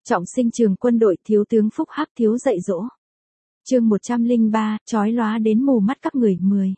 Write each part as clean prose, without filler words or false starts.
Trọng sinh trường quân đội, thiếu tướng Phúc Hắc thiếu dạy dỗ. Chương 103, chói lóa đến mù mắt các người 10.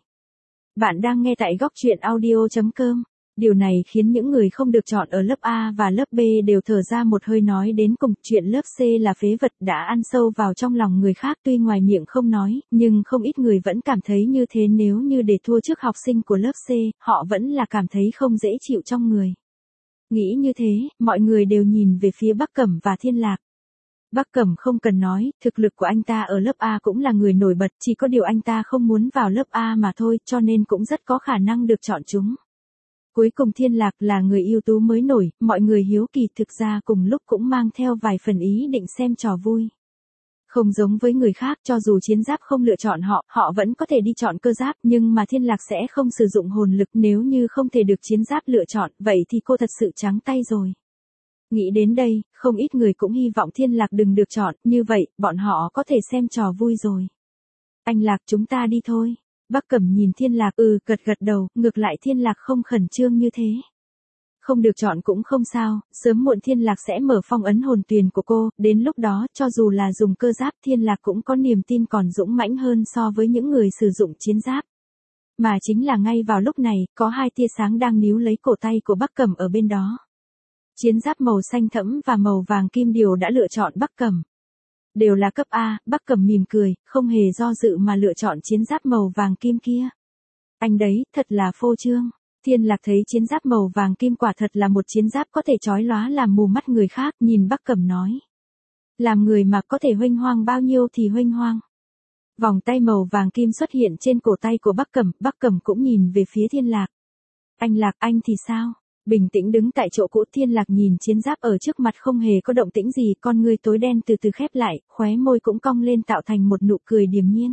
Bạn đang nghe tại góc truyện audio.com. Điều này khiến những người không được chọn ở lớp A và lớp B đều thở ra một hơi, nói đến cùng, chuyện lớp C là phế vật đã ăn sâu vào trong lòng người khác. Tuy ngoài miệng không nói, nhưng không ít người vẫn cảm thấy như thế. Nếu như để thua trước học sinh của lớp C, họ vẫn là cảm thấy không dễ chịu trong người. Nghĩ như thế, mọi người đều nhìn về phía Bắc Cẩm và Thiên Lạc. Bắc Cẩm không cần nói, thực lực của anh ta ở lớp A cũng là người nổi bật, chỉ có điều anh ta không muốn vào lớp A mà thôi, cho nên cũng rất có khả năng được chọn chúng. Cuối cùng Thiên Lạc là người ưu tú mới nổi, mọi người hiếu kỳ, thực ra cùng lúc cũng mang theo vài phần ý định xem trò vui. Không giống với người khác, cho dù chiến giáp không lựa chọn họ, họ vẫn có thể đi chọn cơ giáp, nhưng mà Thiên Lạc sẽ không sử dụng hồn lực. Nếu như không thể được chiến giáp lựa chọn, vậy thì cô thật sự trắng tay rồi. Nghĩ đến đây, không ít người cũng hy vọng Thiên Lạc đừng được chọn, như vậy, bọn họ có thể xem trò vui rồi. Anh Lạc, chúng ta đi thôi. Bắc Cẩm nhìn Thiên Lạc, gật gật đầu, ngược lại Thiên Lạc không khẩn trương như thế. Không được chọn cũng không sao, sớm muộn Thiên Lạc sẽ mở phong ấn hồn tuyền của cô, đến lúc đó, cho dù là dùng cơ giáp, Thiên Lạc cũng có niềm tin còn dũng mãnh hơn so với những người sử dụng chiến giáp. Mà chính là ngay vào lúc này, có hai tia sáng đang níu lấy cổ tay của Bắc Cẩm ở bên đó. Chiến giáp màu xanh thẫm và màu vàng kim đều đã lựa chọn Bắc Cẩm. Đều là cấp A, Bắc Cẩm mỉm cười, không hề do dự mà lựa chọn chiến giáp màu vàng kim kia. Anh đấy, thật là phô trương. Thiên Lạc thấy chiến giáp màu vàng kim quả thật là một chiến giáp có thể chói lóa làm mù mắt người khác, nhìn Bắc Cẩm nói. Làm người mà có thể huênh hoang bao nhiêu thì huênh hoang. Vòng tay màu vàng kim xuất hiện trên cổ tay của Bắc Cẩm cũng nhìn về phía Thiên Lạc. Anh Lạc, anh thì sao? Bình tĩnh đứng tại chỗ cũ. Thiên Lạc nhìn chiến giáp ở trước mặt không hề có động tĩnh gì, con ngươi tối đen từ từ khép lại, khóe môi cũng cong lên tạo thành một nụ cười điềm nhiên.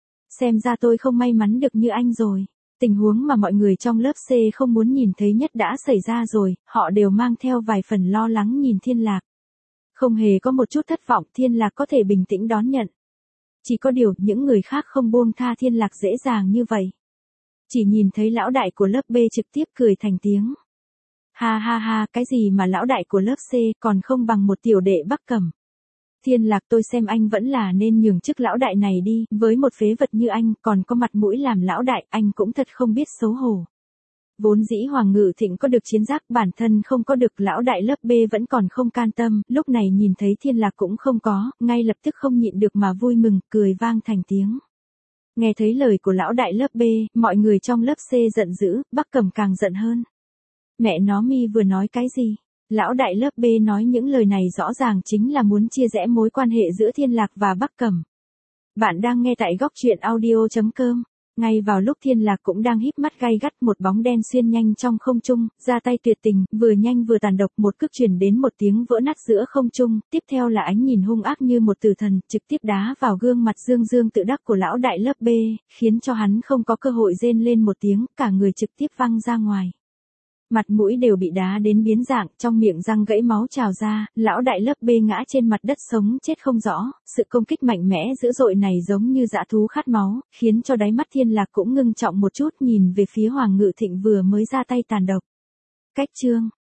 Xem ra tôi không may mắn được như anh rồi. Tình huống mà mọi người trong lớp C không muốn nhìn thấy nhất đã xảy ra rồi, họ đều mang theo vài phần lo lắng nhìn Thiên Lạc. Không hề có một chút thất vọng, Thiên Lạc có thể bình tĩnh đón nhận. Chỉ có điều, những người khác không buông tha Thiên Lạc dễ dàng như vậy. Chỉ nhìn thấy lão đại của lớp B trực tiếp cười thành tiếng. Ha ha ha, cái gì mà lão đại của lớp C còn không bằng một tiểu đệ Bắc Cẩm. Thiên Lạc, tôi xem anh vẫn là nên nhường chức lão đại này đi, với một phế vật như anh còn có mặt mũi làm lão đại, anh cũng thật không biết xấu hổ. Vốn dĩ Hoàng Ngự Thịnh có được chiến giáp, bản thân không có được, lão đại lớp B vẫn còn không can tâm, lúc này nhìn thấy Thiên Lạc cũng không có, ngay lập tức không nhịn được mà vui mừng, cười vang thành tiếng. Nghe thấy lời của lão đại lớp B, mọi người trong lớp C giận dữ, Bắc Cẩm càng giận hơn. Mẹ nó, mi vừa nói cái gì? Lão đại lớp B nói những lời này rõ ràng chính là muốn chia rẽ mối quan hệ giữa Thiên Lạc và Bắc Cẩm. Bạn đang nghe tại góc truyện audio.com. Ngay vào lúc Thiên Lạc cũng đang híp mắt gay gắt, một bóng đen xuyên nhanh trong không trung, ra tay tuyệt tình, vừa nhanh vừa tàn độc, một cước truyền đến một tiếng vỡ nát giữa không trung, tiếp theo là ánh nhìn hung ác như một tử thần, trực tiếp đá vào gương mặt dương dương tự đắc của lão đại lớp B, khiến cho hắn không có cơ hội rên lên một tiếng, cả người trực tiếp văng ra ngoài. Mặt mũi đều bị đá đến biến dạng, trong miệng răng gãy máu trào ra, lão đại lớp B ngã trên mặt đất sống chết không rõ, sự công kích mạnh mẽ dữ dội này giống như dã thú khát máu, khiến cho đáy mắt Thiên Lạc cũng ngưng trọng một chút, nhìn về phía Hoàng Ngự Thịnh vừa mới ra tay tàn độc. Cách chương